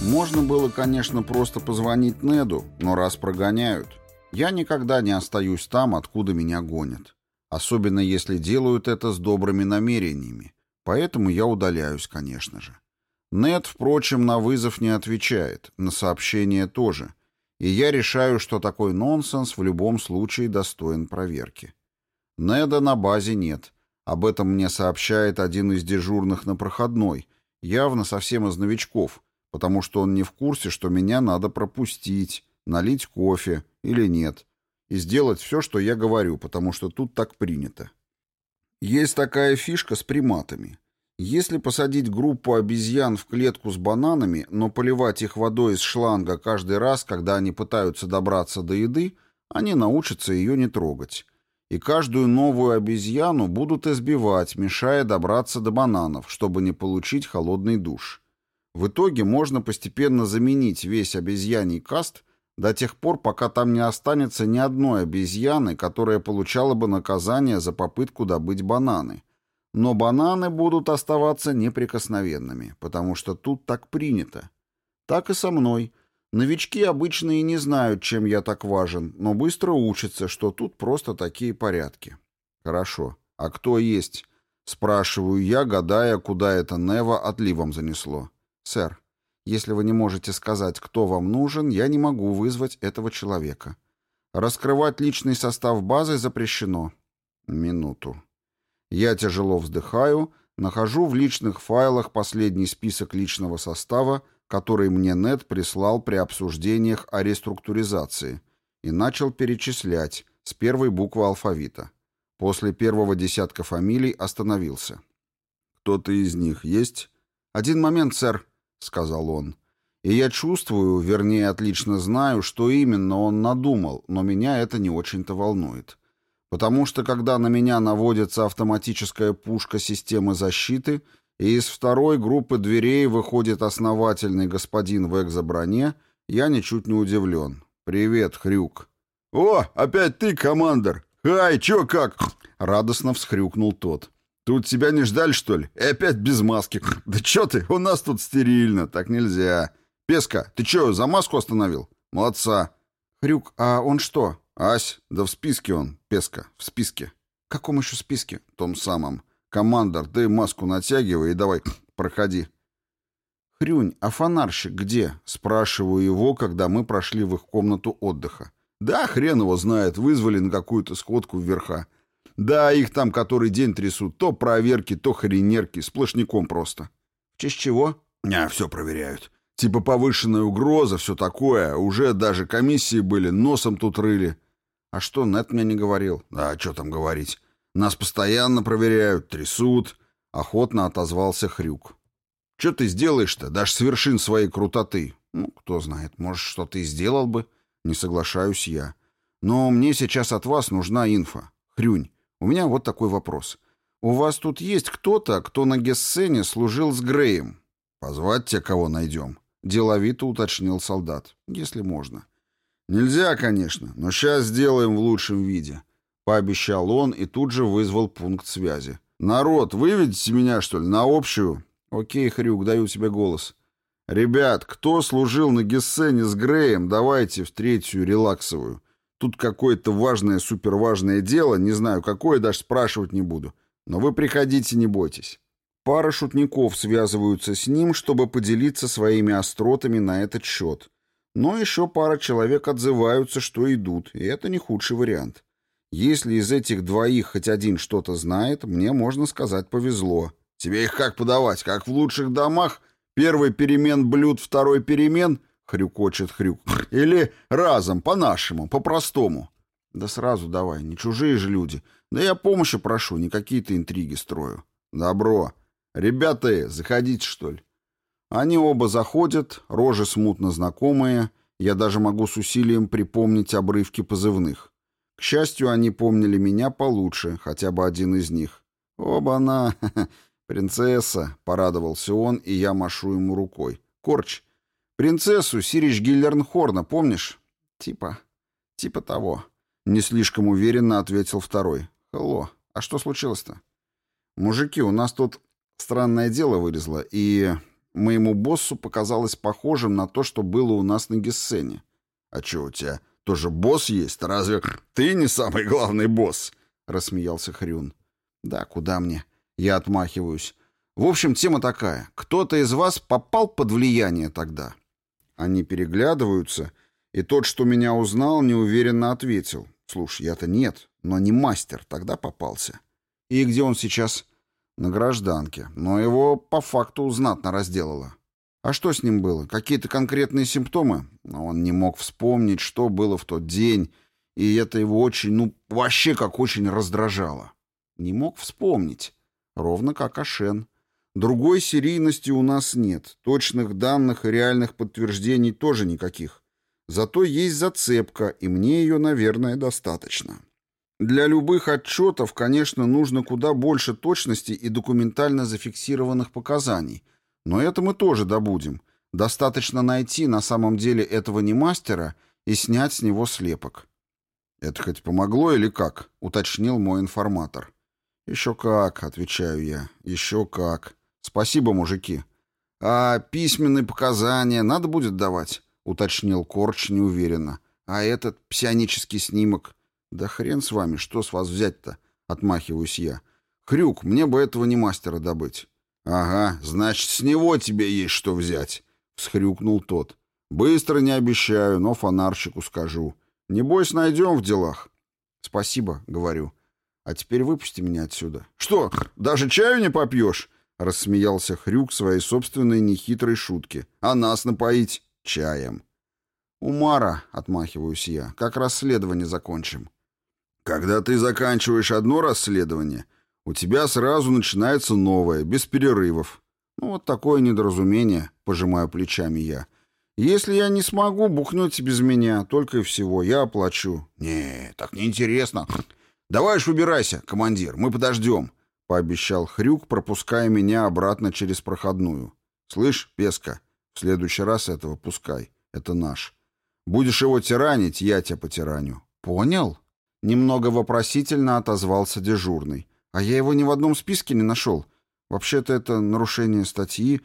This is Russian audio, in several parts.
Можно было, конечно, просто позвонить Неду, но раз прогоняют, я никогда не остаюсь там, откуда меня гонят. Особенно если делают это с добрыми намерениями. Поэтому я удаляюсь, конечно же. Нед, впрочем, на вызов не отвечает, на сообщение тоже. И я решаю, что такой нонсенс в любом случае достоин проверки. Неда на базе нет. Об этом мне сообщает один из дежурных на проходной, явно совсем из новичков, потому что он не в курсе, что меня надо пропустить, налить кофе или нет, и сделать все, что я говорю, потому что тут так принято. Есть такая фишка с приматами. Если посадить группу обезьян в клетку с бананами, но поливать их водой из шланга каждый раз, когда они пытаются добраться до еды, они научатся ее не трогать. И каждую новую обезьяну будут избивать, мешая добраться до бананов, чтобы не получить холодный душ. В итоге можно постепенно заменить весь обезьяний каст до тех пор, пока там не останется ни одной обезьяны, которая получала бы наказание за попытку добыть бананы. Но бананы будут оставаться неприкосновенными, потому что тут так принято. Так и со мной. Новички обычно и не знают, чем я так важен, но быстро учатся, что тут просто такие порядки. Хорошо. А кто есть? Спрашиваю я, гадая, куда это Нева отливом занесло. Сэр, если вы не можете сказать, кто вам нужен, я не могу вызвать этого человека. Раскрывать личный состав базы запрещено. Минуту. Я тяжело вздыхаю, нахожу в личных файлах последний список личного состава, который мне Нед прислал при обсуждениях о реструктуризации, и начал перечислять с первой буквы алфавита. После первого десятка фамилий остановился. «Кто-то из них есть?» «Один момент, сэр», — сказал он. И я чувствую, вернее, отлично знаю, что именно он надумал, но меня это не очень-то волнует. Потому что, когда на меня наводится автоматическая пушка системы защиты, и из второй группы дверей выходит основательный господин в экзоброне, я ничуть не удивлен. «Привет, Хрюк». «О, опять ты, командор! Ай, чё как?» — радостно всхрюкнул тот. «Тут тебя не ждали, что ли? И опять без маски. Да чё ты? У нас тут стерильно. Так нельзя. Песка, ты чё, за маску остановил? Молодца». «Хрюк, а он что?» «Ась, да в списке он, Песка, в списке». «Каком еще списке?» «Том самом. Командор, ты маску натягивай и давай, проходи». «Хрюнь, а фонарщик где?» — спрашиваю его, когда мы прошли в их комнату отдыха. «Да, хрен его знает, вызвали на какую-то сходку вверха. Да, их там который день трясут, то проверки, то хренерки, сплошняком просто». «В честь чего?» «Все проверяют. Типа повышенная угроза, все такое. Уже даже комиссии были, носом тут рыли». «А что, Нед мне не говорил?» «А что там говорить? Нас постоянно проверяют, трясут», — охотно отозвался Хрюк. «Что ты сделаешь-то? Дашь с вершин своей крутоты?» «Ну, кто знает, может, что-то и сделал бы». «Не соглашаюсь я. Но мне сейчас от вас нужна инфа. Хрюнь, у меня вот такой вопрос. У вас тут есть кто-то, кто на Гессене служил с Греем?» «Позвать тебя кого найдем?» — деловито уточнил солдат. «Если можно». «Нельзя, конечно, но сейчас сделаем в лучшем виде», — пообещал он и тут же вызвал пункт связи. «Народ, выведите меня, что ли, на общую?» «Окей, Хрюк, даю тебе голос». «Ребят, кто служил на Гессене с Греем, давайте в третью релаксовую. Тут какое-то важное, суперважное дело, не знаю какое, даже спрашивать не буду. Но вы приходите, не бойтесь». Пара шутников связываются с ним, чтобы поделиться своими остротами на этот счет. Но еще пара человек отзываются, что идут, и это не худший вариант. Если из этих двоих хоть один что-то знает, мне, можно сказать, повезло. «Тебе их как подавать? Как в лучших домах? Первый перемен блюд, второй перемен?» — хрюкочет Хрюк. «Или разом, по-нашему, по-простому?» «Да сразу давай, не чужие же люди. Да я помощи прошу, не какие-то интриги строю». «Добро. Ребята, заходите, что ли?» Они оба заходят, рожи смутно знакомые, я даже могу с усилием припомнить обрывки позывных. К счастью, они помнили меня получше, хотя бы один из них. «Оба-на, принцесса», — порадовался он, и я машу ему рукой. «Корч, принцессу Сирич Гиллернхорна, помнишь?» «Типа того», — не слишком уверенно ответил второй. «Хелло, а что случилось-то?» «Мужики, у нас тут странное дело вылезло, и... Моему боссу показалось похожим на то, что было у нас на Гессене. «А чё, у тебя тоже босс есть? Разве ты не самый главный босс?» — рассмеялся Хрюн. «Да, куда мне?» Я отмахиваюсь. «В общем, тема такая. Кто-то из вас попал под влияние тогда?» Они переглядываются, и тот, что меня узнал, неуверенно ответил. «Слушай, я-то нет, но не мастер, тогда попался». «И где он сейчас?» «На гражданке, но его по факту знатно разделало». «А что с ним было? Какие-то конкретные симптомы?» Он не мог вспомнить, что было в тот день, и это его очень, вообще как очень раздражало. Не мог вспомнить. Ровно как Ашен. Другой серийности у нас нет. Точных данных и реальных подтверждений тоже никаких. Зато есть зацепка, и мне ее, наверное, достаточно. Для любых отчетов, конечно, нужно куда больше точности и документально зафиксированных показаний. Но это мы тоже добудем. Достаточно найти на самом деле этого немастера и снять с него слепок. «Это хоть помогло или как?» — уточнил мой информатор. «Еще как», — отвечаю я, — «еще как. Спасибо, мужики». «А письменные показания надо будет давать?» — уточнил Корч неуверенно. «А этот псионический снимок?» «Да хрен с вами, что с вас взять-то?» — отмахиваюсь я. «Хрюк, мне бы этого не мастера добыть». «Ага, значит, с него тебе есть что взять», — всхрюкнул тот. «Быстро не обещаю, но фонарщику скажу. Небось, найдем в делах». «Спасибо», — говорю. «А теперь выпусти меня отсюда». «Что, даже чаю не попьешь?» — рассмеялся Хрюк своей собственной нехитрой шутки. «А нас напоить чаем». «Умара», — отмахиваюсь я, — «как расследование закончим». «Когда ты заканчиваешь одно расследование, у тебя сразу начинается новое, без перерывов». Вот такое недоразумение, пожимаю плечами я. «Если я не смогу, бухнете без меня, только и всего, я оплачу». «Не, так неинтересно. Давай уж убирайся, командир, мы подождем», — пообещал Хрюк, пропуская меня обратно через проходную. «Слышь, Песка, в следующий раз этого пускай, это наш. Будешь его тиранить, я тебя потираню». «Понял?» — немного вопросительно отозвался дежурный. «А я его ни в одном списке не нашел. Вообще-то это нарушение статьи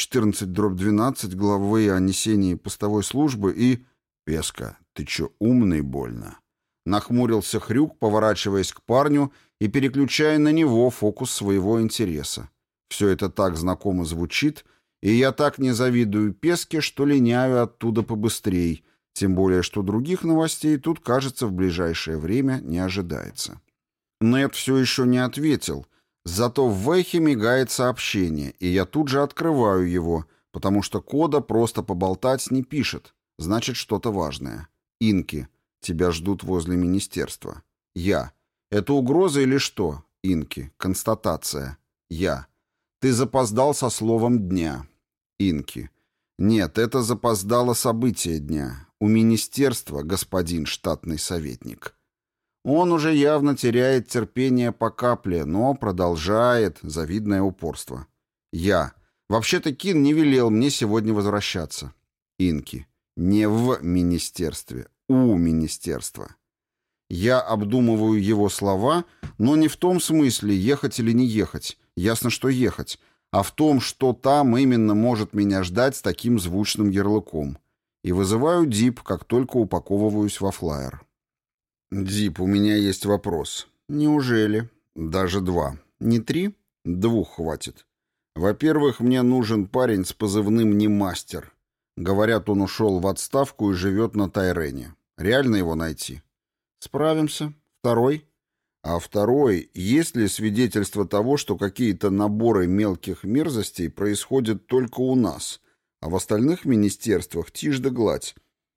14/12 главы о несении постовой службы и...» «Песка, ты чё, умный больно?» Нахмурился Хрюк, поворачиваясь к парню и переключая на него фокус своего интереса. Все это так знакомо звучит, и я так не завидую Песке, что линяю оттуда побыстрей, тем более, что других новостей тут, кажется, в ближайшее время не ожидается. Нет все еще не ответил, зато в Вэхе мигает сообщение, и я тут же открываю его, потому что кода просто поболтать не пишет, значит, что-то важное. «Инки, тебя ждут возле министерства». Я. «Это угроза или что?» Инки. «Констатация». Я. «Ты запоздал со словом дня». Инки. «Нет, это запоздало событие дня. У министерства, господин штатный советник». Он уже явно теряет терпение по капле, но продолжает завидное упорство. Я. «Вообще-то Кин не велел мне сегодня возвращаться». Инки. «Не в министерстве, у министерства». Я обдумываю его слова, но не в том смысле, ехать или не ехать. Ясно, что ехать. А в том, что там именно может меня ждать с таким звучным ярлыком. И вызываю Дип, как только упаковываюсь во флаер. «Дип, у меня есть вопрос». «Неужели?» «Даже два». «Не три?» «Двух хватит. Во-первых, мне нужен парень с позывным «Не мастер». Говорят, он ушел в отставку и живет на Тайрене. Реально его найти?» «Справимся. Второй?» «А второй, есть ли свидетельство того, что какие-то наборы мелких мерзостей происходят только у нас, а в остальных министерствах тишь да гладь?»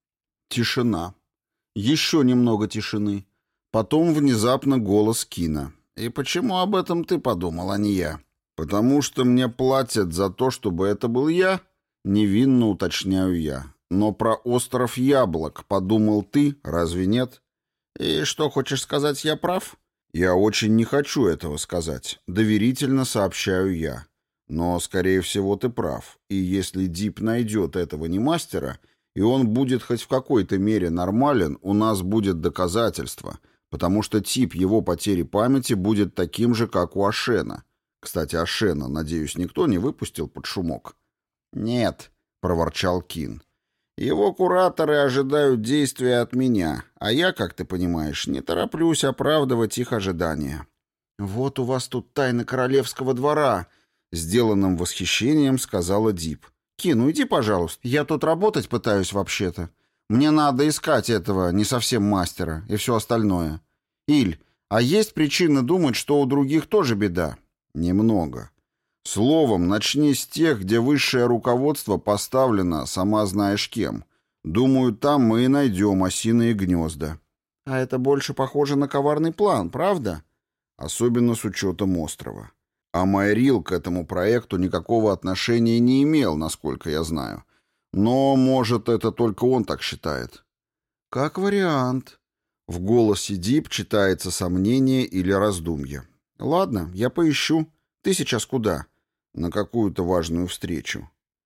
Тишина. Еще немного тишины. Потом внезапно голос Кина. «И почему об этом ты подумал, а не я?» «Потому что мне платят за то, чтобы это был я?» Невинно уточняю я. «Но про остров Яблок подумал ты, разве нет?» «И что, хочешь сказать, я прав?» «Я очень не хочу этого сказать. Доверительно сообщаю я. Но, скорее всего, ты прав. И если Дип найдет этого немастера, и он будет хоть в какой-то мере нормален, у нас будет доказательство, потому что тип его потери памяти будет таким же, как у Ашена. Кстати, Ашена, надеюсь, никто не выпустил под шумок». «Нет», — проворчал Кин. «Его кураторы ожидают действия от меня, а я, как ты понимаешь, не тороплюсь оправдывать их ожидания». «Вот у вас тут тайны королевского двора», — сделанным восхищением сказала Дип. «Кин, уйди, пожалуйста. Я тут работать пытаюсь вообще-то. Мне надо искать этого не совсем мастера и все остальное. Иль, а есть причины думать, что у других тоже беда?» «Немного. Словом, начни с тех, где высшее руководство поставлено, сама знаешь кем. Думаю, там мы и найдем осиные гнезда». «А это больше похоже на коварный план, правда?» «Особенно с учетом острова. А Майрил к этому проекту никакого отношения не имел, насколько я знаю. Но, может, это только он так считает». «Как вариант». В голосе Дип читается сомнение или раздумье. «Ладно, я поищу. Ты сейчас куда?» «На какую-то важную встречу».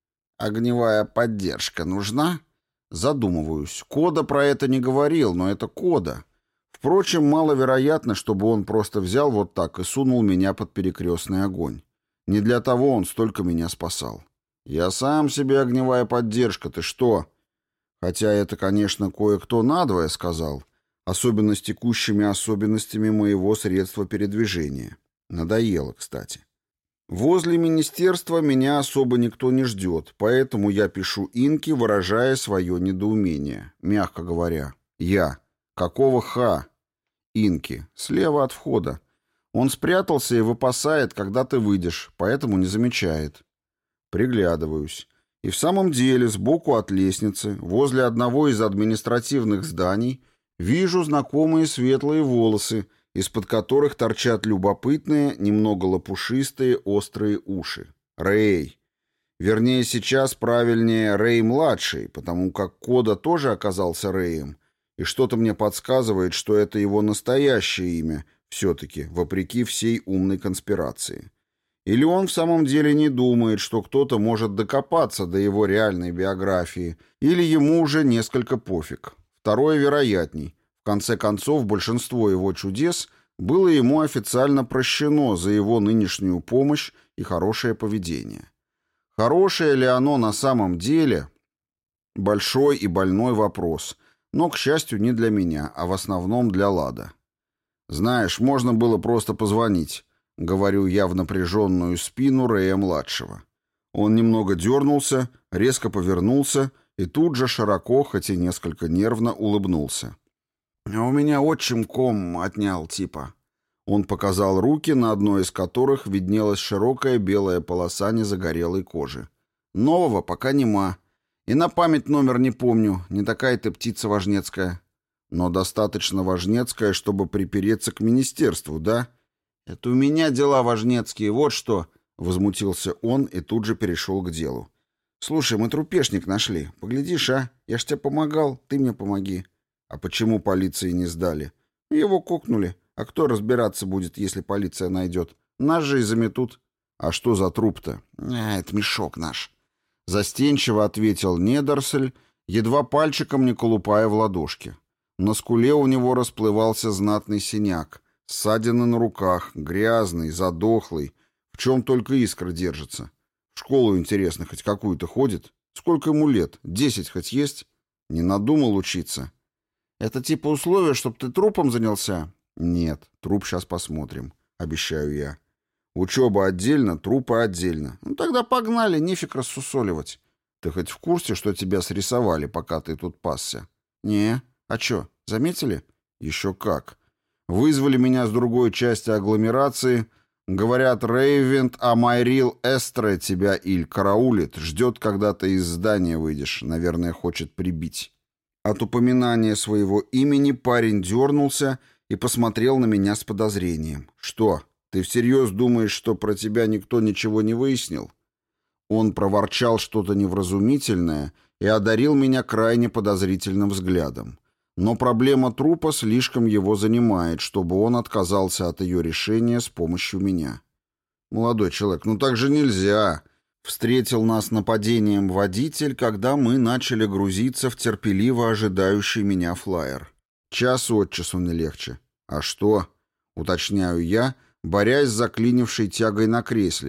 «Огневая поддержка нужна?» Задумываюсь. Кода про это не говорил, но это Кода. Впрочем, маловероятно, чтобы он просто взял вот так и сунул меня под перекрестный огонь. Не для того он столько меня спасал. «Я сам себе огневая поддержка, ты что?» Хотя это, конечно, кое-кто надвое сказал, особенно с текущими особенностями моего средства передвижения. Надоело, кстати. Возле министерства меня особо никто не ждет, поэтому я пишу Инке, выражая свое недоумение. Мягко говоря. Я. Какого ха? Инки. Слева от входа. Он спрятался и выпасает, когда ты выйдешь, поэтому не замечает. Приглядываюсь. И в самом деле, сбоку от лестницы, возле одного из административных зданий, вижу знакомые светлые волосы, из-под которых торчат любопытные, немного лопушистые, острые уши. Рэй. Вернее, сейчас правильнее Рэй-младший, потому как Кода тоже оказался Рэем, и что-то мне подсказывает, что это его настоящее имя, все-таки, вопреки всей умной конспирации. Или он в самом деле не думает, что кто-то может докопаться до его реальной биографии, или ему уже несколько пофиг. Второе вероятней. В конце концов, большинство его чудес было ему официально прощено за его нынешнюю помощь и хорошее поведение. Хорошее ли оно на самом деле? Большой и больной вопрос, но, к счастью, не для меня, а в основном для Лада. «Знаешь, можно было просто позвонить», — говорю я в напряженную спину Рэя-младшего. Он немного дернулся, резко повернулся и тут же широко, хоть и несколько нервно, улыбнулся. «А у меня отчим ком отнял, типа». Он показал руки, на одной из которых виднелась широкая белая полоса незагорелой кожи. «Нового пока нема. И на память номер не помню, не такая ты птица важнецкая». «Но достаточно важнецкая, чтобы припереться к министерству, да?» «Это у меня дела важнецкие, вот что», — возмутился он и тут же перешел к делу. «Слушай, мы трупешник нашли. Поглядишь, а? Я ж тебе помогал, ты мне помоги». «А почему полиции не сдали?» «Его кокнули. А кто разбираться будет, если полиция найдет? Нас же и заметут». «А что за труп-то?» «Это мешок наш». Застенчиво ответил Недорсель, едва пальчиком не колупая в ладошки. На скуле у него расплывался знатный синяк. Ссадины на руках, грязный, задохлый. В чем только искра держится. В школу, интересно, хоть какую-то ходит? Сколько ему лет? 10 хоть есть? Не надумал учиться? «Это типа условие, чтоб ты трупом занялся?» «Нет, труп сейчас посмотрим», — обещаю я. «Учеба отдельно, трупы отдельно. Ну тогда погнали, нефиг рассусоливать. Ты хоть в курсе, что тебя срисовали, пока ты тут пасся?» «Не. А чё, заметили?» «Еще как. Вызвали меня с другой части агломерации. Говорят, Рейвент, а Майрил Эстре тебя, Иль, караулит. Ждет, когда ты из здания выйдешь. Наверное, хочет прибить». От упоминания своего имени парень дернулся и посмотрел на меня с подозрением. «Что, ты всерьез думаешь, что про тебя никто ничего не выяснил?» Он проворчал что-то невразумительное и одарил меня крайне подозрительным взглядом. Но проблема трупа слишком его занимает, чтобы он отказался от ее решения с помощью меня. «Молодой человек, ну так же нельзя!» Встретил нас нападением водитель, когда мы начали грузиться в терпеливо ожидающий меня флаер. Час от часу не легче. «А что?» — уточняю я, борясь с заклинившей тягой на кресле,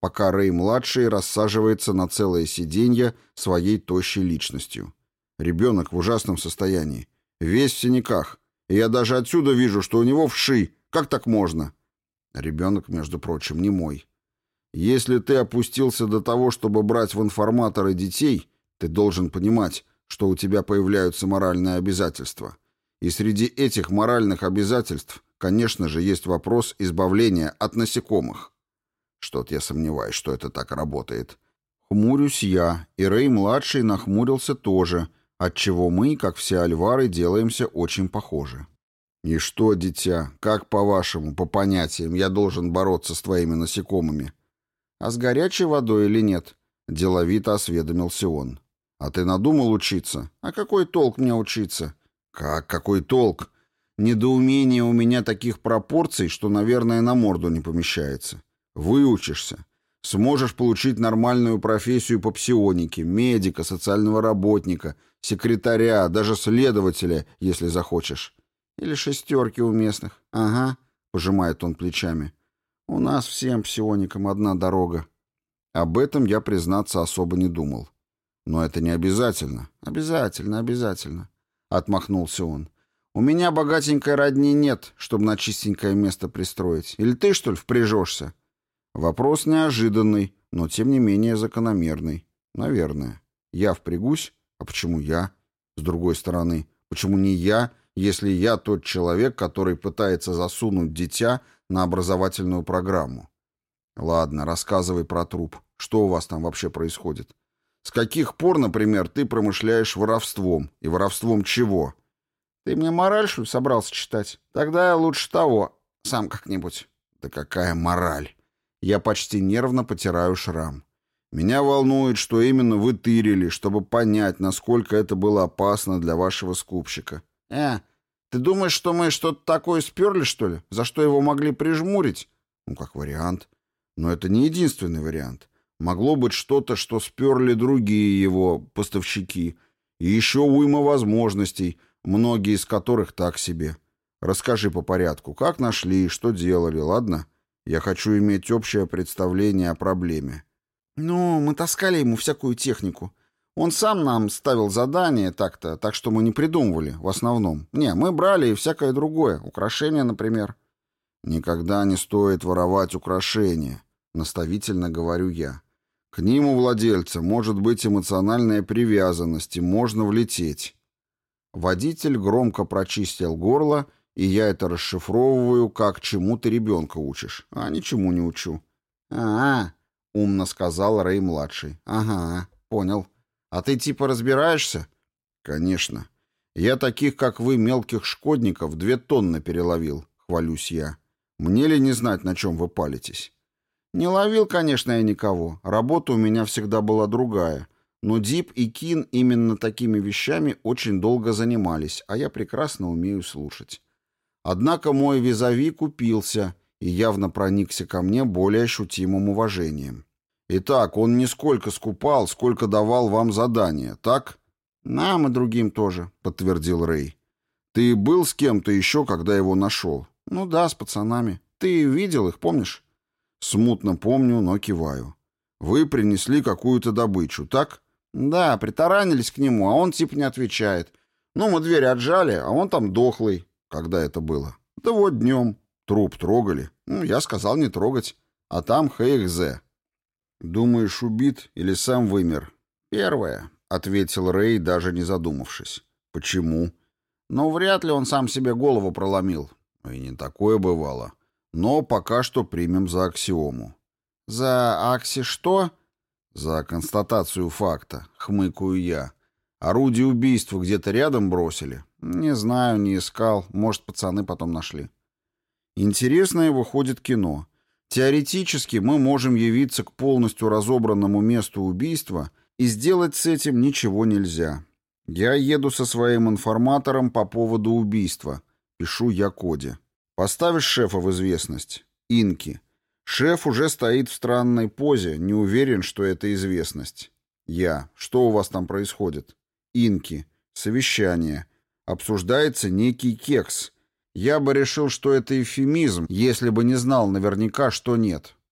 пока Рэй-младший рассаживается на целое сиденье своей тощей личностью. Ребенок в ужасном состоянии. Весь в синяках. И я даже отсюда вижу, что у него вши. Как так можно? Ребенок, между прочим, не мой. Если ты опустился до того, чтобы брать в информаторы детей, ты должен понимать, что у тебя появляются моральные обязательства. И среди этих моральных обязательств, конечно же, есть вопрос избавления от насекомых. Что-то я сомневаюсь, что это так работает. Хмурюсь я, и Рэй-младший нахмурился тоже, отчего мы, как все альвары, делаемся очень похожи. «И что, дитя, как по-вашему, по понятиям, я должен бороться с твоими насекомыми?» «А с горячей водой или нет?» — деловито осведомился он. «А ты надумал учиться? А какой толк мне учиться?» «Как какой толк? Недоумение у меня таких пропорций, что, наверное, на морду не помещается. Выучишься. Сможешь получить нормальную профессию по псионике, медика, социального работника, секретаря, даже следователя, если захочешь. Или шестерки у местных. Ага», — пожимает он плечами. «У нас всем псионикам одна дорога». Об этом я, признаться, особо не думал. «Но это не обязательно». «Обязательно, обязательно», — отмахнулся он. «У меня богатенькой родни нет, чтобы на чистенькое место пристроить. Или ты, что ли, впряжешься?» Вопрос неожиданный, но тем не менее закономерный. Наверное. Я впрягусь? А почему я? С другой стороны, почему не я, если я тот человек, который пытается засунуть дитя на образовательную программу? Ладно, рассказывай про труп. Что у вас там вообще происходит? С каких пор, например, ты промышляешь воровством? И воровством чего? Ты мне мораль, что ли, собрался читать? Тогда я лучше того, сам как-нибудь. Да какая мораль? Я почти нервно потираю шрам. Меня волнует, что именно вы тырили, чтобы понять, насколько это было опасно для вашего скупщика. Ты думаешь, что мы что-то такое сперли, что ли? За что его могли прижмурить? Ну, как вариант. Но это не единственный вариант. Могло быть что-то, что сперли другие его поставщики. И еще уйма возможностей, многие из которых так себе. Расскажи по порядку, как нашли, что делали, ладно? Я хочу иметь общее представление о проблеме. Ну, мы таскали ему всякую технику. Он сам нам ставил задания так-то, так что мы не придумывали, в основном. Не, мы брали и всякое другое, украшения, например. Никогда не стоит воровать украшения, наставительно говорю я. К ним у владельца может быть эмоциональная привязанность, и можно влететь. Водитель громко прочистил горло, и я это расшифровываю, как чему ты ребенка учишь, а ничему не учу. Умно сказал Рэй-младший. Ага, понял. А ты типа разбираешься? Конечно. Я таких, как вы, мелких шкодников, 2 тонны переловил, хвалюсь я. Мне ли не знать, на чем вы палитесь? Не ловил, конечно, я никого. Работа у меня всегда была другая. Но Дип и Кин именно такими вещами очень долго занимались, а я прекрасно умею слушать. Однако мой визави купился и явно проникся ко мне более ощутимым уважением. Итак, он не сколько скупал, сколько давал вам задания, так? Нам и другим тоже, подтвердил Рэй. Ты был с кем-то еще, когда его нашел? Ну да, с пацанами. Ты видел их, помнишь? Смутно помню, но киваю. Вы принесли какую-то добычу, так? Да, притаранились к нему, а он типа не отвечает. Ну, мы дверь отжали, а он там дохлый. Когда это было? Да вот днем. Труп трогали? Ну, я сказал не трогать. А там ХХЗ. Думаешь, убит или сам вымер? Первое, ответил Рэй, даже не задумавшись. Почему? Ну, вряд ли он сам себе голову проломил. И не такое бывало. Но пока что примем за аксиому. За акси что? За констатацию факта, хмыкаю я. Орудие убийства где-то рядом бросили? Не знаю, не искал. Может, пацаны потом нашли. Интересное выходит кино. Теоретически мы можем явиться к полностью разобранному месту убийства, и сделать с этим ничего нельзя. Я еду со своим информатором по поводу убийства. Пишу я Коде. Поставишь шефа в известность? Инки. Шеф уже стоит в странной позе, не уверен, что это известность. Я. Что у вас там происходит? Инки. Совещание. Обсуждается некий кекс. Я бы решил, что это эвфемизм, если бы не знал наверняка, что нет.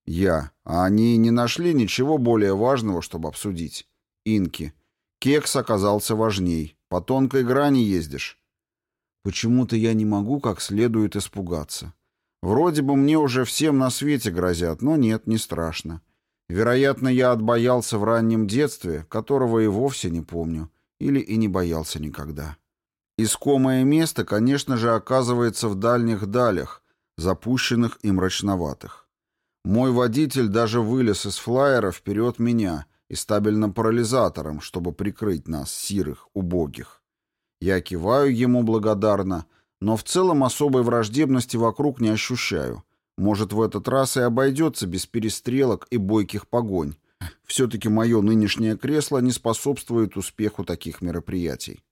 А они не нашли ничего более важного, чтобы обсудить? Инки. Кекс оказался важней. По тонкой грани ездишь. Почему-то я не могу как следует испугаться. Вроде бы мне уже всем на свете грозят, но нет, не страшно. Вероятно, я отбоялся в раннем детстве, которого и вовсе не помню, или и не боялся никогда. Искомое место, конечно же, оказывается в дальних далях, запущенных и мрачноватых. Мой водитель даже вылез из флайера вперед меня и стабильным парализатором, чтобы прикрыть нас, сирых, убогих. Я киваю ему благодарно, но в целом особой враждебности вокруг не ощущаю. Может, в этот раз и обойдется без перестрелок и бойких погонь. Все-таки мое нынешнее кресло не способствует успеху таких мероприятий.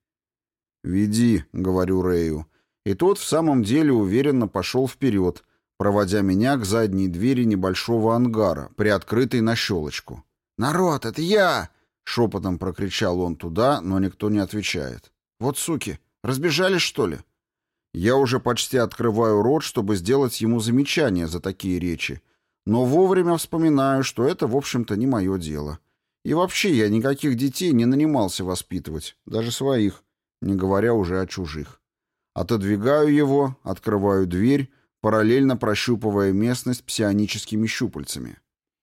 «Веди», — говорю Рэю, и тот в самом деле уверенно пошел вперед, проводя меня к задней двери небольшого ангара, приоткрытой на щелочку. «Народ, это я!» — шепотом прокричал он туда, но никто не отвечает. «Вот суки, разбежались, что ли?» Я уже почти открываю рот, чтобы сделать ему замечание за такие речи, но вовремя вспоминаю, что это, в общем-то, не мое дело. И вообще я никаких детей не нанимался воспитывать, даже своих, не говоря уже о чужих. Отодвигаю его, открываю дверь, параллельно прощупывая местность псионическими щупальцами.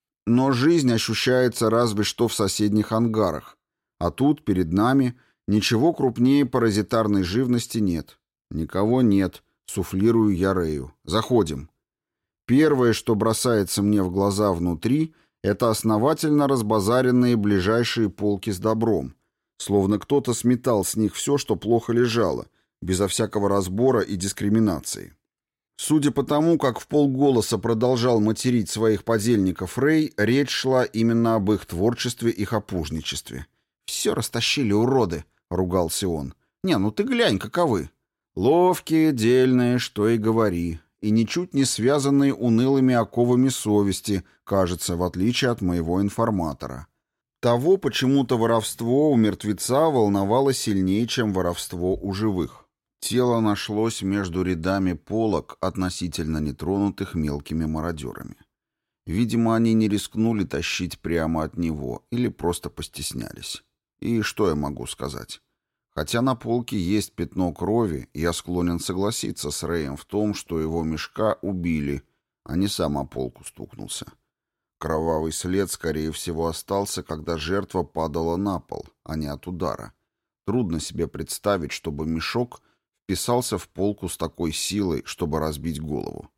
Но жизнь ощущается разве что в соседних ангарах, а тут, перед нами, ничего крупнее паразитарной живности нет. «Никого нет», — суфлирую я Рэю. «Заходим». Первое, что бросается мне в глаза внутри, это основательно разбазаренные ближайшие полки с добром, словно кто-то сметал с них все, что плохо лежало, безо всякого разбора и дискриминации. Судя по тому, как вполголоса продолжал материть своих подельников Рэй, речь шла именно об их творчестве и хапужничестве. «Все растащили, уроды», — ругался он. «Не, ну ты глянь, каковы». Ловкие, дельные, что и говори, и ничуть не связанные унылыми оковами совести, кажется, в отличие от моего информатора. Того почему-то воровство у мертвеца волновало сильнее, чем воровство у живых. Тело нашлось между рядами полок, относительно нетронутых мелкими мародерами. Видимо, они не рискнули тащить прямо от него или просто постеснялись. И что я могу сказать? Хотя на полке есть пятно крови, я склонен согласиться с Рэем в том, что его мешка убили, а не сам о полку стукнулся. Кровавый след, скорее всего, остался, когда жертва падала на пол, а не от удара. Трудно себе представить, чтобы мешок вписался в полку с такой силой, чтобы разбить голову.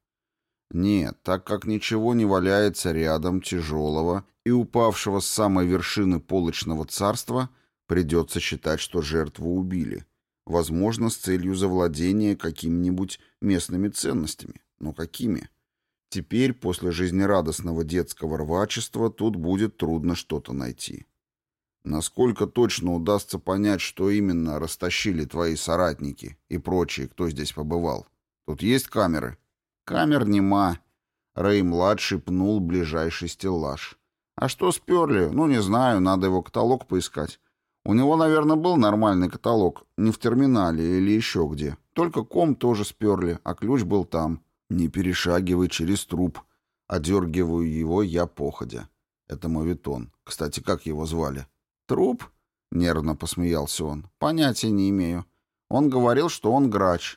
Нет, так как ничего не валяется рядом тяжелого и упавшего с самой вершины полочного царства, придется считать, что жертву убили. Возможно, с целью завладения какими-нибудь местными ценностями. Но какими? Теперь, после жизнерадостного детского рвачества, тут будет трудно что-то найти. Насколько точно удастся понять, что именно растащили твои соратники и прочие, кто здесь побывал? Тут есть камеры? Камер нема. Рэй-младший пнул ближайший стеллаж. А что сперли? Ну, не знаю, надо его каталог поискать. У него, наверное, был нормальный каталог, не в терминале или еще где. Только ком тоже сперли, а ключ был там. Не перешагивай через труп. Одергиваю его я походя. Это моветон. Кстати, как его звали? Труп? Нервно посмеялся он. Понятия не имею. Он говорил, что он грач.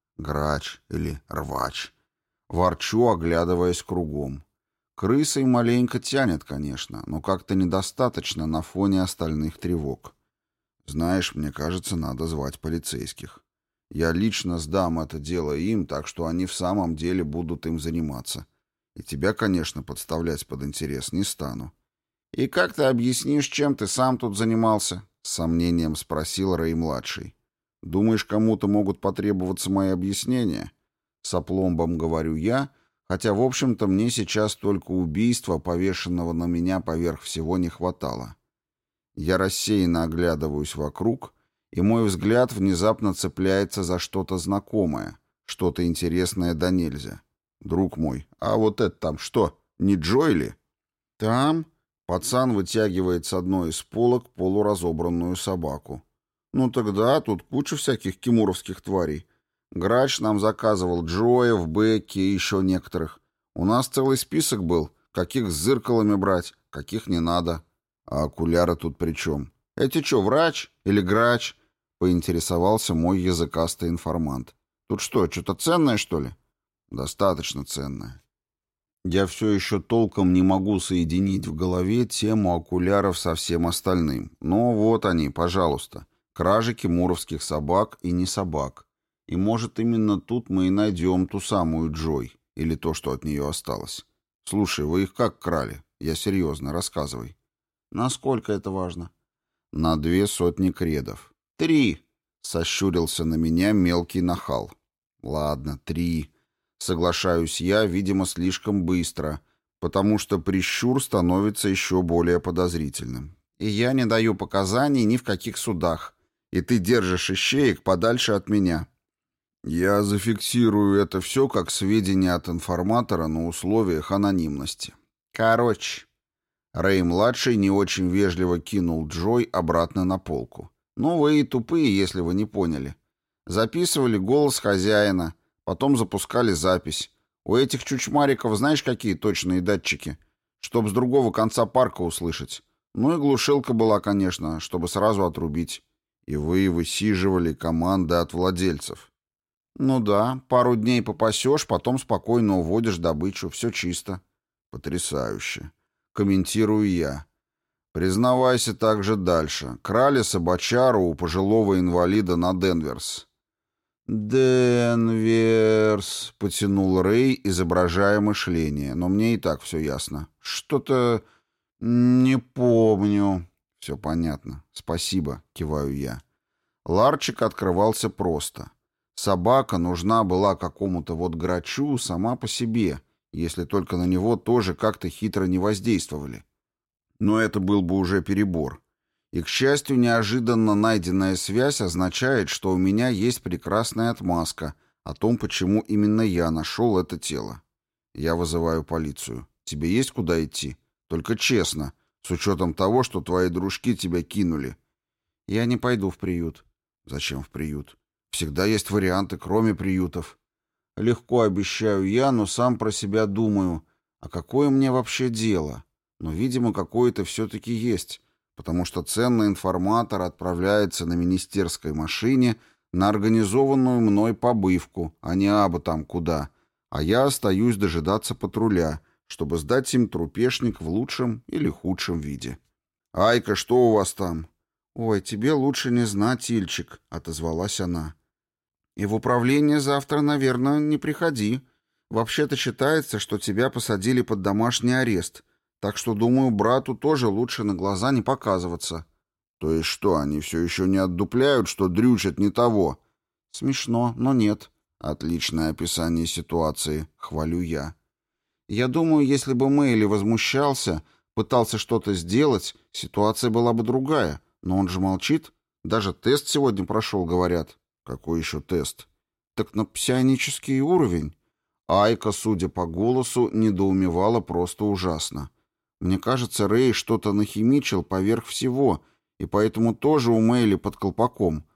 Грач или рвач. Ворчу, оглядываясь кругом. Крысой маленько тянет, конечно, но как-то недостаточно на фоне остальных тревог. Знаешь, мне кажется, надо звать полицейских. Я лично сдам это дело им, так что они в самом деле будут им заниматься. И тебя, конечно, подставлять под интерес не стану. «И как ты объяснишь, чем ты сам тут занимался?» — с сомнением спросил Рэй-младший. «Думаешь, кому-то могут потребоваться мои объяснения?» С опломбом говорю я, хотя, в общем-то, мне сейчас только убийства, повешенного на меня поверх всего, не хватало. Я рассеянно оглядываюсь вокруг, и мой взгляд внезапно цепляется за что-то знакомое, что-то интересное да нельзя. «Друг мой, а вот это там что, не Джо ли?» «Там?» — пацан вытягивает с одной из полок полуразобранную собаку. «Ну тогда тут куча всяких кемуровских тварей. Грач нам заказывал Джоев, Бекки и еще некоторых. У нас целый список был, Каких с зеркалами брать, каких не надо. А окуляры тут при чем? Эти что, врач или грач? Поинтересовался мой языкастый информант. Тут что-то ценное, что ли? Достаточно ценное. Я все еще толком не могу соединить в голове тему окуляров со всем остальным. Но вот они, пожалуйста. Кражики муровских собак и не собак. И может именно тут мы и найдем ту самую Джой. Или то, что от нее осталось. Слушай, вы их как крали? Я серьезно, рассказывай. Насколько это важно? На 200 кредов. 3. Сощурился на меня мелкий нахал. Ладно, 3. Соглашаюсь я, видимо, слишком быстро, потому что прищур становится еще более подозрительным. И я не даю показаний ни в каких судах. И ты держишь ищеек подальше от меня. Я зафиксирую это все как сведения от информатора на условиях анонимности. Короче, Рэй-младший не очень вежливо кинул Джой обратно на полку. Ну, вы и тупые, если вы не поняли. Записывали голос хозяина, потом запускали запись. У этих чучмариков знаешь, какие точные датчики? Чтоб с другого конца парка услышать. Ну и глушилка была, конечно, чтобы сразу отрубить. И вы высиживали команды от владельцев. Ну да, пару дней попасешь, потом спокойно уводишь добычу, все чисто. Потрясающе. Комментирую я. Признавайся также дальше. Крали собачару у пожилого инвалида на Денверс. «Денверс», — потянул Рэй, изображая мышление, но мне и так все ясно. «Что-то не помню». «Все понятно. Спасибо», — киваю я. Ларчик открывался просто. Собака нужна была какому-то вот грачу сама по себе, если только на него тоже как-то хитро не воздействовали. Но это был бы уже перебор. И, к счастью, неожиданно найденная связь означает, что у меня есть прекрасная отмазка о том, почему именно я нашел это тело. Я вызываю полицию. Тебе есть куда идти? Только честно, с учетом того, что твои дружки тебя кинули. Я не пойду в приют. Зачем в приют? Всегда есть варианты, кроме приютов. Легко обещаю я, но сам про себя думаю, а какое мне вообще дело? Но, видимо, какое-то все-таки есть, потому что ценный информатор отправляется на министерской машине на организованную мной побывку, а не абы там куда, а я остаюсь дожидаться патруля, чтобы сдать им трупешник в лучшем или худшем виде. «Айка, что у вас там?» «Ой, тебе лучше не знать, Ильчик», — отозвалась она. «И в управление завтра, наверное, не приходи. Вообще-то считается, что тебя посадили под домашний арест, так что, думаю, брату тоже лучше на глаза не показываться». «То есть что, они все еще не отдупляют, что дрючат не того?» «Смешно, но нет». «Отличное описание ситуации, хвалю я». «Я думаю, если бы Мэйли возмущался, пытался что-то сделать, ситуация была бы другая. Но он же молчит. Даже тест сегодня прошел, говорят». «Какой еще тест?» «Так на псионический уровень». Айка, судя по голосу, недоумевала просто ужасно. «Мне кажется, Рэй что-то нахимичил поверх всего, и поэтому тоже у Мэйли под колпаком.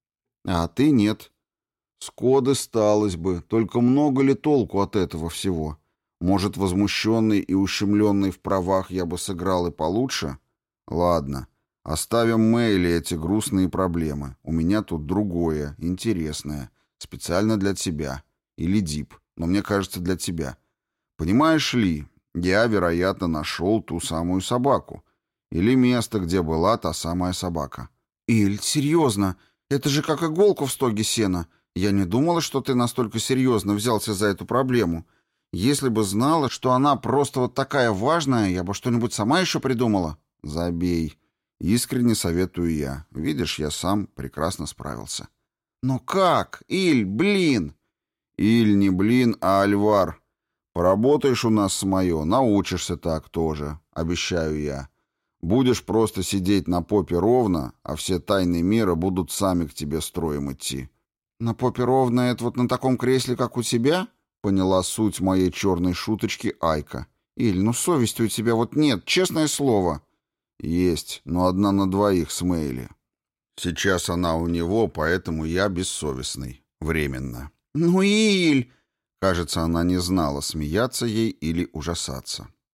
А ты нет». «Скоды сталось бы, только много ли толку от этого всего? Может, возмущенный и ущемленный в правах я бы сыграл и получше? Ладно». Оставим Мэйли эти грустные проблемы. У меня тут другое, интересное. Специально для тебя. Или Дип. Но мне кажется, для тебя. Понимаешь ли, я, вероятно, нашел ту самую собаку. Или место, где была та самая собака. Иль, серьезно? Это же как иголку в стоге сена. Я не думала, что ты настолько серьезно взялся за эту проблему. Если бы знала, что она просто вот такая важная, я бы что-нибудь сама еще придумала. Забей. Искренне советую я. Видишь, я сам прекрасно справился. Но как? Иль, блин! Иль не блин, а Альвар. Поработаешь у нас с моё, научишься так тоже, обещаю я. Будешь просто сидеть на попе ровно, а все тайны мира будут сами к тебе строем идти. На попе ровно это вот на таком кресле, как у тебя? Поняла суть моей черной шуточки Айка. Иль, ну совести у тебя вот нет, честное слово. Есть, но одна на двоих с Мэйли. Сейчас она у него, поэтому я бессовестный. Временно. Ну, Иль! Кажется, она не знала, смеяться ей или ужасаться.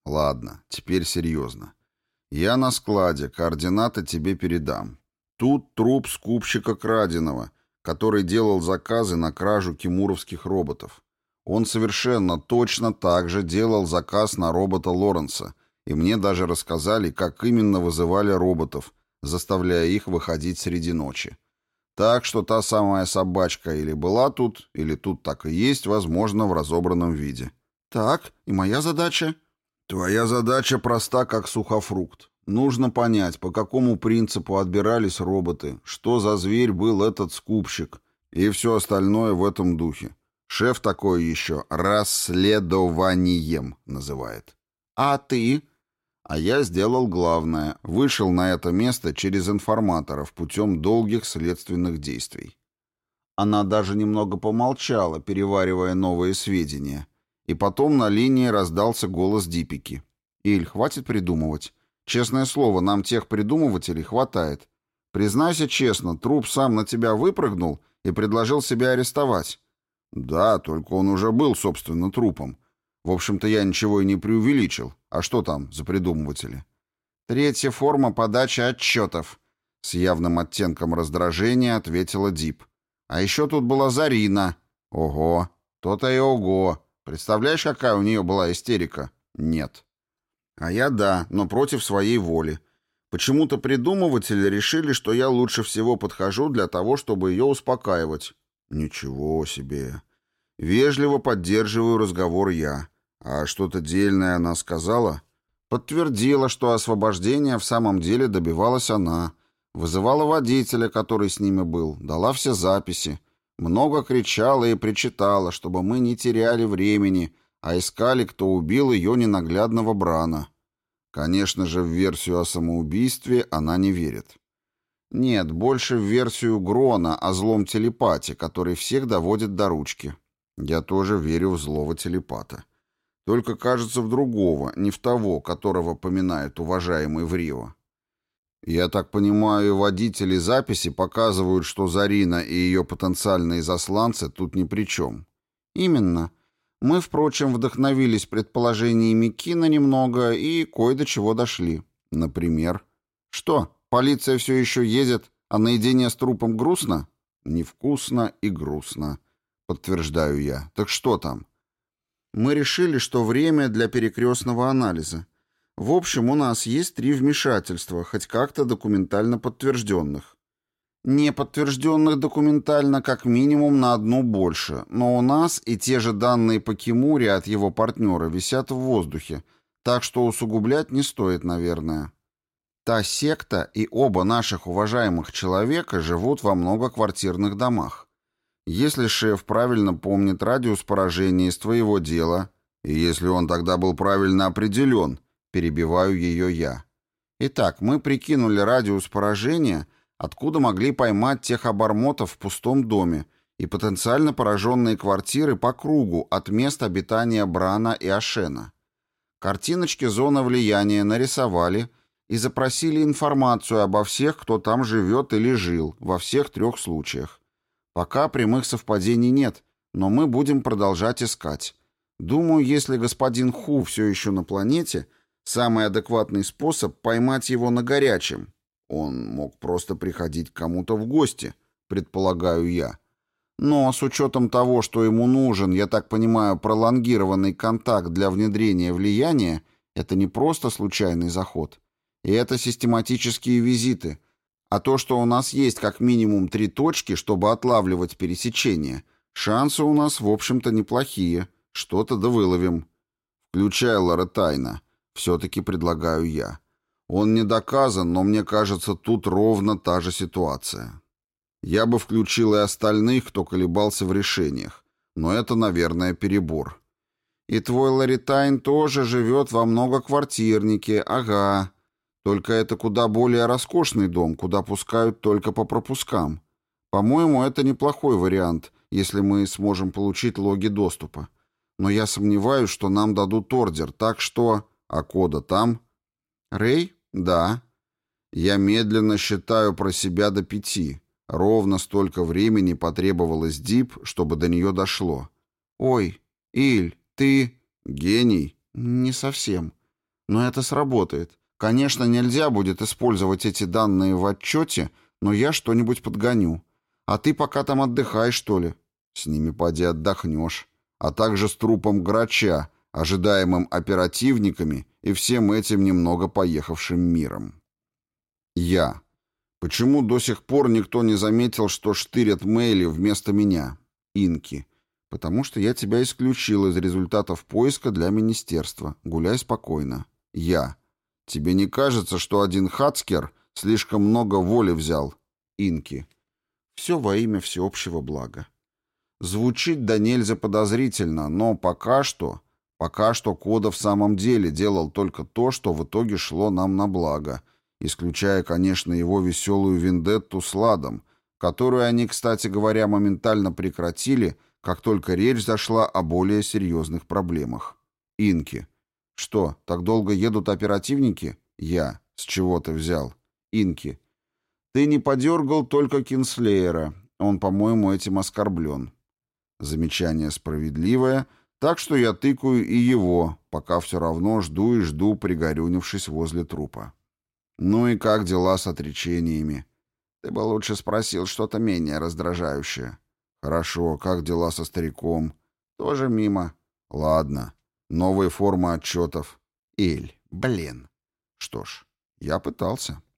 Ладно, теперь серьезно. Я на складе, координаты тебе передам. Тут труп скупщика краденого, который делал заказы на кражу кимуровских роботов. Он совершенно точно так же делал заказ на робота Лоренса, и мне даже рассказали, как именно вызывали роботов, заставляя их выходить среди ночи. Так что та самая собачка или была тут, или тут так и есть, возможно, в разобранном виде. Так, и моя задача? Твоя задача проста, как сухофрукт. Нужно понять, по какому принципу отбирались роботы, что за зверь был этот скупщик, и все остальное в этом духе. Шеф такое еще расследованием называет. А ты? А я сделал главное. Вышел на это место через информаторов путем долгих следственных действий. Она даже немного помолчала, переваривая новые сведения. И потом на линии раздался голос Дипики. «Иль, хватит придумывать. Честное слово, нам тех придумывателей хватает. Признайся честно, труп сам на тебя выпрыгнул и предложил себя арестовать». «Да, только он уже был, собственно, трупом. В общем-то, я ничего и не преувеличил. А что там за придумыватели?» «Третья форма подачи отчетов», — с явным оттенком раздражения ответила Дип. «А еще тут была Зарина». «Ого, то-то и ого. Представляешь, какая у нее была истерика?» «Нет». «А я да, но против своей воли. Почему-то придумыватели решили, что я лучше всего подхожу для того, чтобы ее успокаивать». «Ничего себе. Вежливо поддерживаю разговор я. А что-то дельное она сказала?» «Подтвердила, что освобождения в самом деле добивалась она. Вызывала водителя, который с ними был, дала все записи. Много кричала и причитала, чтобы мы не теряли времени, а искали, кто убил ее ненаглядного Брана». Конечно же, в версию о самоубийстве она не верит. Нет, больше в версию Грона о злом телепате, который всех доводит до ручки. Я тоже верю в злого телепата. Только, кажется, в другого, не в того, которого поминает уважаемый Врио. Я так понимаю, водители записи показывают, что Зарина и ее потенциальные засланцы тут ни при чем. Именно. Мы, впрочем, вдохновились предположениями Кина немного и кое до чего дошли. Например, что? Полиция все еще едет, а наедине с трупом грустно? Невкусно и грустно, подтверждаю я. Так что там? Мы решили, что время для перекрестного анализа. В общем, у нас есть 3 вмешательства, хоть как-то документально подтвержденных. Не подтвержденных документально как минимум на 1 больше, но у нас и те же данные по Кимуре от его партнера висят в воздухе, так что усугублять не стоит, наверное. Та секта и оба наших уважаемых человека живут во многоквартирных домах. Если шеф правильно помнит радиус поражения из твоего дела, и если он тогда был правильно определен, перебиваю ее я. Итак, мы прикинули радиус поражения, откуда могли поймать тех обормотов в пустом доме, и потенциально пораженные квартиры по кругу от мест обитания Брана и Ашена. Картиночки зоны влияния нарисовали и запросили информацию обо всех, кто там живет или жил, во всех 3 случаях. Пока прямых совпадений нет, но мы будем продолжать искать. Думаю, если господин Ху все еще на планете, самый адекватный способ поймать его на горячем. Он мог просто приходить к кому-то в гости, предполагаю я. Но с учетом того, что ему нужен, я так понимаю, пролонгированный контакт для внедрения влияния, это не просто случайный заход. И это систематические визиты. А то, что у нас есть как минимум 3 точки, чтобы отлавливать пересечения, шансы у нас, в общем-то, неплохие. Что-то да выловим. Включай Лоретайна. Все-таки предлагаю я. Он не доказан, но мне кажется, тут ровно та же ситуация. Я бы включил и остальных, кто колебался в решениях. Но это, наверное, перебор. И твой Лоретайн тоже живет во многоквартирнике, ага. Только это куда более роскошный дом, куда пускают только по пропускам. По-моему, это неплохой вариант, если мы сможем получить логи доступа. Но я сомневаюсь, что нам дадут ордер, так что... А кода там? Рэй? Да. Я медленно считаю про себя до 5. Ровно столько времени потребовалось Дип, чтобы до нее дошло. Ой, Иль, ты... Гений? Не совсем. Но это сработает. Конечно, нельзя будет использовать эти данные в отчете, но я что-нибудь подгоню. А ты пока там отдыхай, что ли? С ними поди отдохнешь. А также с трупом Грача, ожидаемым оперативниками и всем этим немного поехавшим миром. Я. Почему до сих пор никто не заметил, что штырят Мэйли вместо меня? Инки. Потому что я тебя исключил из результатов поиска для министерства. Гуляй спокойно. Я. Тебе не кажется, что один Хацкер слишком много воли взял? Инки. Все во имя всеобщего блага. Звучит да нельзя подозрительно, но пока что Кода в самом деле делал только то, что в итоге шло нам на благо, исключая, конечно, его веселую вендетту с Ладом, которую они, кстати говоря, моментально прекратили, как только речь зашла о более серьезных проблемах. Инки. Что, так долго едут оперативники? Я. С чего ты взял? Инки. Ты не подергал только Кинслеера. Он, по-моему, этим оскорблен. Замечание справедливое, так что я тыкаю и его, пока все равно жду и жду, пригорюнившись возле трупа. Ну и как дела с отречениями? Ты бы лучше спросил что-то менее раздражающее. Хорошо, как дела со стариком? Тоже мимо. Ладно. Новые формы отчетов. Блин. Что ж, я пытался.